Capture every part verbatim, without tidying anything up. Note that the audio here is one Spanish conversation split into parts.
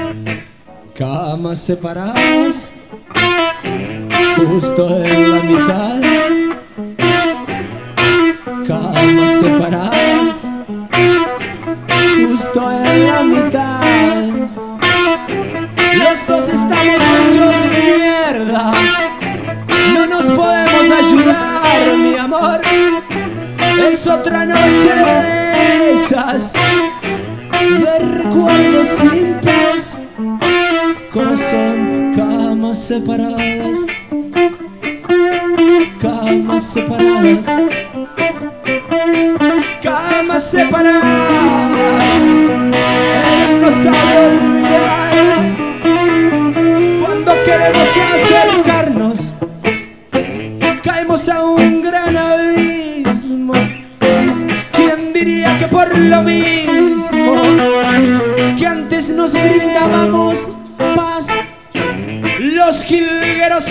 Camas separadas, justo en la mitad. Camas separadas, justo en la mitad. Los dos estamos hechos mierda, no nos podemos ayudar, mi amor. Es otra noche de esas, de recuerdos simples. Corazón, camas separadas, camas separadas, camas separadas. Él no sabe olvidar. Cuando queremos acercarnos, caemos a un gran abismo. ¿Quién diría que por lo mismo que antes nos brindábamos paz, los jilgueros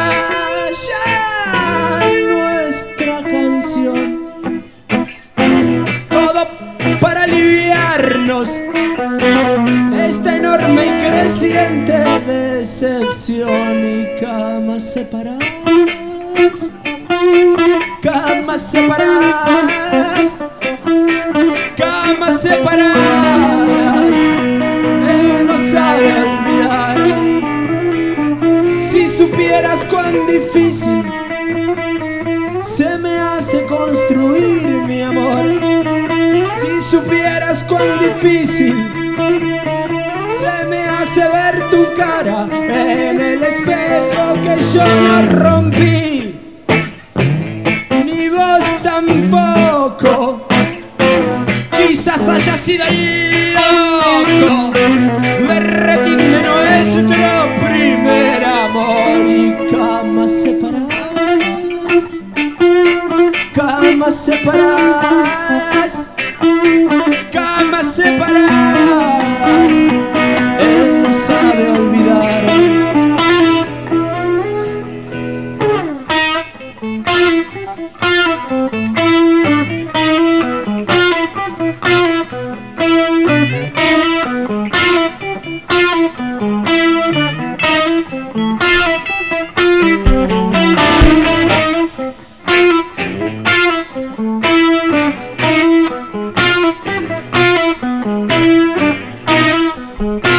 callan nuestra canción? Todo para aliviarnos esta enorme y creciente decepción. Y camas separadas, camas separadas, camas separadas. Él no sabe olvidar. Si supieras cuán difícil se me hace construir, mi amor. Si supieras cuán difícil se me hace ver tu cara en el espejo que yo no rompí, ni vos tampoco. Quizás haya sido el loco berretín de nuestro primer amor. Y camas separadas, camas separadas, camas separadas. Él no sabe olvidar. Thank you.